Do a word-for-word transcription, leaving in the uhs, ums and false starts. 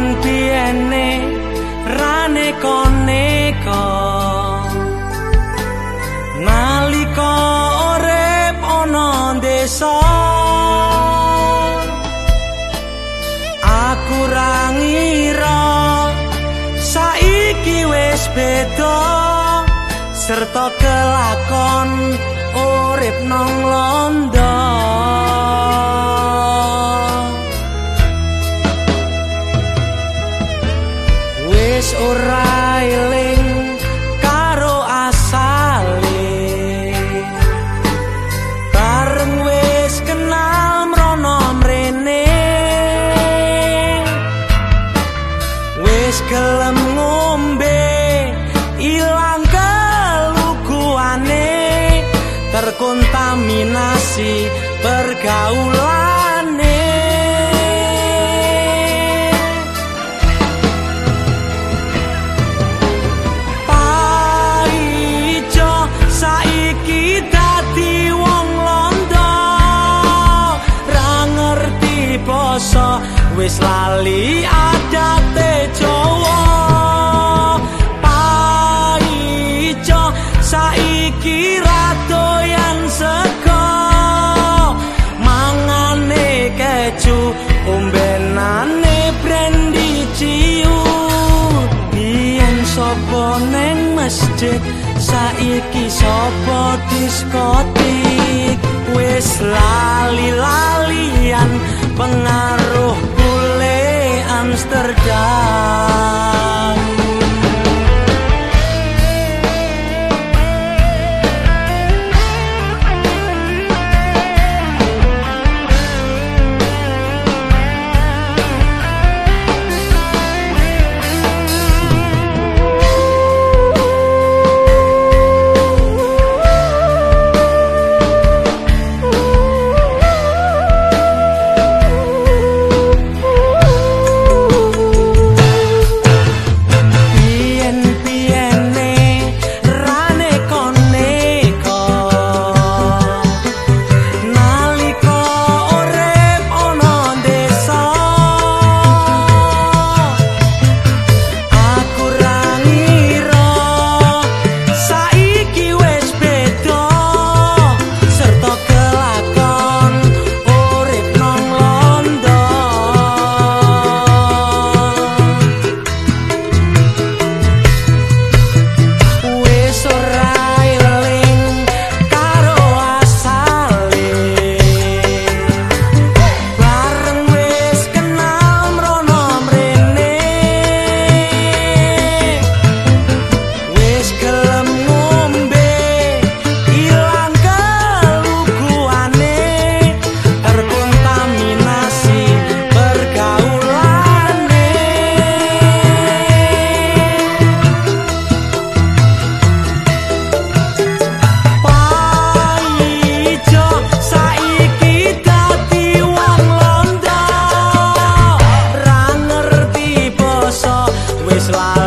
Biyen-biyene rane koneko nalika urip ana desa aku ra ngira saiki wis beda serta kelakon urip nang londo wis ora eling karo asale bareng wis kenal mrono mrene wis gelem ngombe ilang keluguane terkontaminasi pergaulane paijo saiki dadi wong londo ra ngerti basa wis lali adate Jawa paijo saiki ra doyan sego mangane keju ombenane brandy ciu biyen sapa neng masjid saiki sapa diskotik wis lali-lalian pengaruh bule Amsterdam Islam